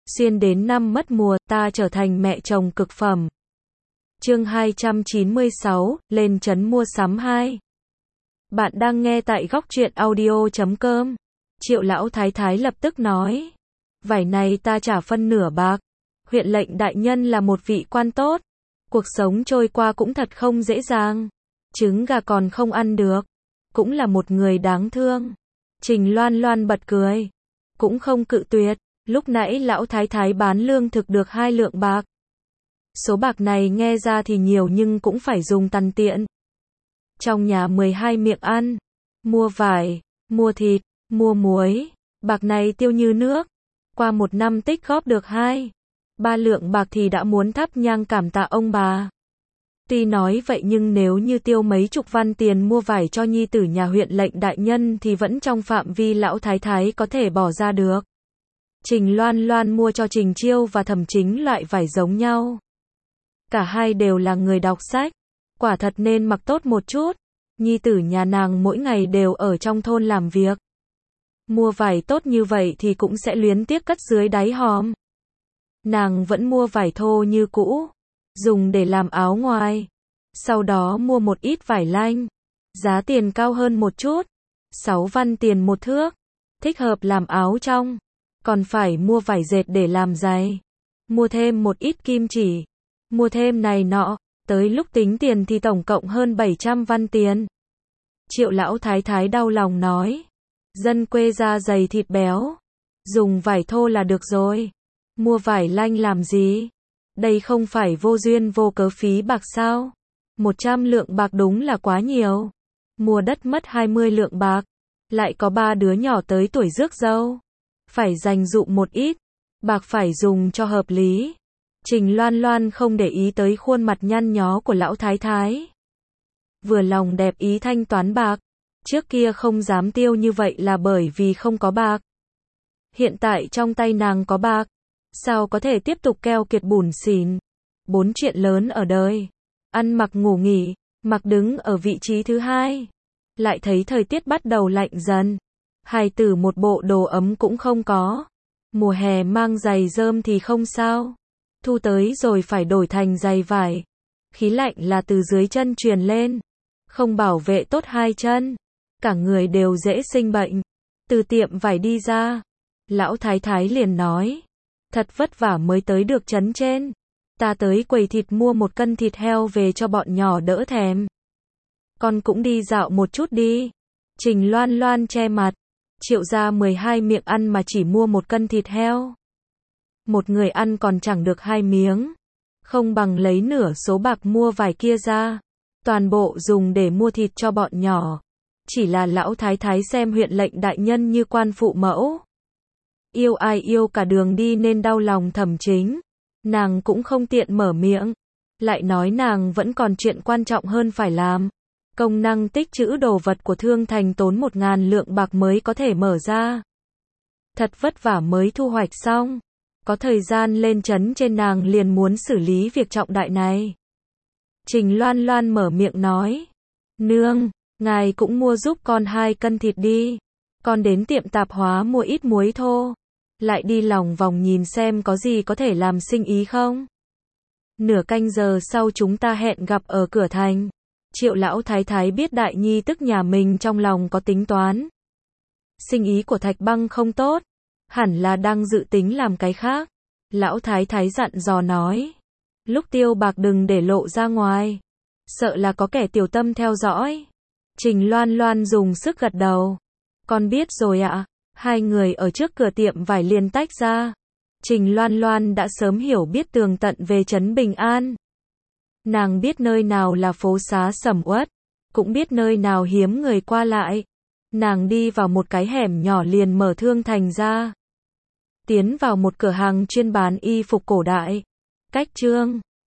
xuyên đến năm mất mùa, ta trở thành mẹ chồng cực phẩm. Chương 296, lên trấn mua sắm 2. Bạn đang nghe tại góc truyện audio.com. Triệu lão thái thái lập tức nói. Vải này ta trả phân nửa bạc. Huyện lệnh đại nhân là một vị quan tốt. Cuộc sống trôi qua cũng thật không dễ dàng. Trứng gà còn không ăn được. Cũng là một người đáng thương. Trình Loan Loan bật cười. Cũng không cự tuyệt. Lúc nãy lão thái thái bán lương thực được 2 lượng bạc. Số bạc này nghe ra thì nhiều nhưng cũng phải dùng tằn tiện. Trong nhà 12 miệng ăn. Mua vải, mua thịt, mua muối. Bạc này tiêu như nước. Qua một năm tích góp được 2-3 lượng bạc thì đã muốn thắp nhang cảm tạ ông bà. Tuy nói vậy nhưng nếu như tiêu mấy chục văn tiền mua vải cho nhi tử nhà huyện lệnh đại nhân thì vẫn trong phạm vi lão thái thái có thể bỏ ra được. Trình Loan Loan mua cho Trình Chiêu và Thẩm Chính loại vải giống nhau. Cả hai đều là người đọc sách, quả thật nên mặc tốt một chút. Nhi tử nhà nàng mỗi ngày đều ở trong thôn làm việc. Mua vải tốt như vậy thì cũng sẽ luyến tiếc cất dưới đáy hòm. Nàng vẫn mua vải thô như cũ, dùng để làm áo ngoài. Sau đó mua một ít vải lanh, giá tiền cao hơn một chút, 6 văn tiền một thước, thích hợp làm áo trong. Còn phải mua vải dệt để làm giày, mua thêm một ít kim chỉ, mua thêm này nọ, tới lúc tính tiền thì tổng cộng hơn 700 văn tiền. Triệu lão thái thái đau lòng nói, dân quê da dày thịt béo, dùng vải thô là được rồi, mua vải lanh làm gì? Đây không phải vô duyên vô cớ phí bạc sao? 100 lượng bạc đúng là quá nhiều. Mua đất mất 20 lượng bạc, lại có 3 đứa nhỏ tới tuổi rước dâu. Phải dành dụm một ít, bạc phải dùng cho hợp lý. Trình Loan Loan không để ý tới khuôn mặt nhăn nhó của lão thái thái. Vừa lòng đẹp ý thanh toán bạc. Trước kia không dám tiêu như vậy là bởi vì không có bạc. Hiện tại trong tay nàng có bạc, sao có thể tiếp tục keo kiệt bủn xỉn. 4 chuyện lớn ở đời. Ăn mặc ngủ nghỉ, mặc đứng ở vị trí thứ 2. Lại thấy thời tiết bắt đầu lạnh dần. Hài tử một bộ đồ ấm cũng không có. Mùa hè mang giày rơm thì không sao. Thu tới rồi phải đổi thành giày vải. Khí lạnh là từ dưới chân truyền lên. Không bảo vệ tốt 2 chân. Cả người đều dễ sinh bệnh. Từ tiệm vải đi ra, lão thái thái liền nói. Thật vất vả mới tới được trấn trên. Ta tới quầy thịt mua 1 cân thịt heo về cho bọn nhỏ đỡ thèm. Con cũng đi dạo một chút đi. Trình Loan Loan che mặt. Triệu ra 12 miệng ăn mà chỉ mua 1 cân thịt heo. Một người ăn còn chẳng được 2 miếng. Không bằng lấy nửa số bạc mua vải kia ra. Toàn bộ dùng để mua thịt cho bọn nhỏ. Chỉ là lão thái thái xem huyện lệnh đại nhân như quan phụ mẫu. Yêu ai yêu cả đường đi nên đau lòng Thẩm Chính. Nàng cũng không tiện mở miệng. Lại nói nàng vẫn còn chuyện quan trọng hơn phải làm. Công năng tích trữ đồ vật của Thương Thành tốn 1.000 lượng bạc mới có thể mở ra. Thật vất vả mới thu hoạch xong. Có thời gian lên trấn trên nàng liền muốn xử lý việc trọng đại này. Trình Loan Loan mở miệng nói. Nương, ngài cũng mua giúp con 2 cân thịt đi. Con đến tiệm tạp hóa mua ít muối thô. Lại đi lòng vòng nhìn xem có gì có thể làm sinh ý không. Nửa canh giờ sau chúng ta hẹn gặp ở cửa thành. Triệu lão thái thái biết đại nhi tức nhà mình trong lòng có tính toán. Sinh ý của Thạch Băng không tốt. Hẳn là đang dự tính làm cái khác. Lão thái thái dặn dò nói. Lúc tiêu bạc đừng để lộ ra ngoài. Sợ là có kẻ tiểu tâm theo dõi. Trình Loan Loan dùng sức gật đầu. Con biết rồi ạ. Hai người ở trước cửa tiệm vải liền tách ra. Trình Loan Loan đã sớm hiểu biết tường tận về trấn Bình An. Nàng biết nơi nào là phố xá sầm uất, cũng biết nơi nào hiếm người qua lại. Nàng đi vào một cái hẻm nhỏ liền mở Thương Thành ra. Tiến vào một cửa hàng chuyên bán y phục cổ đại. Cách Trương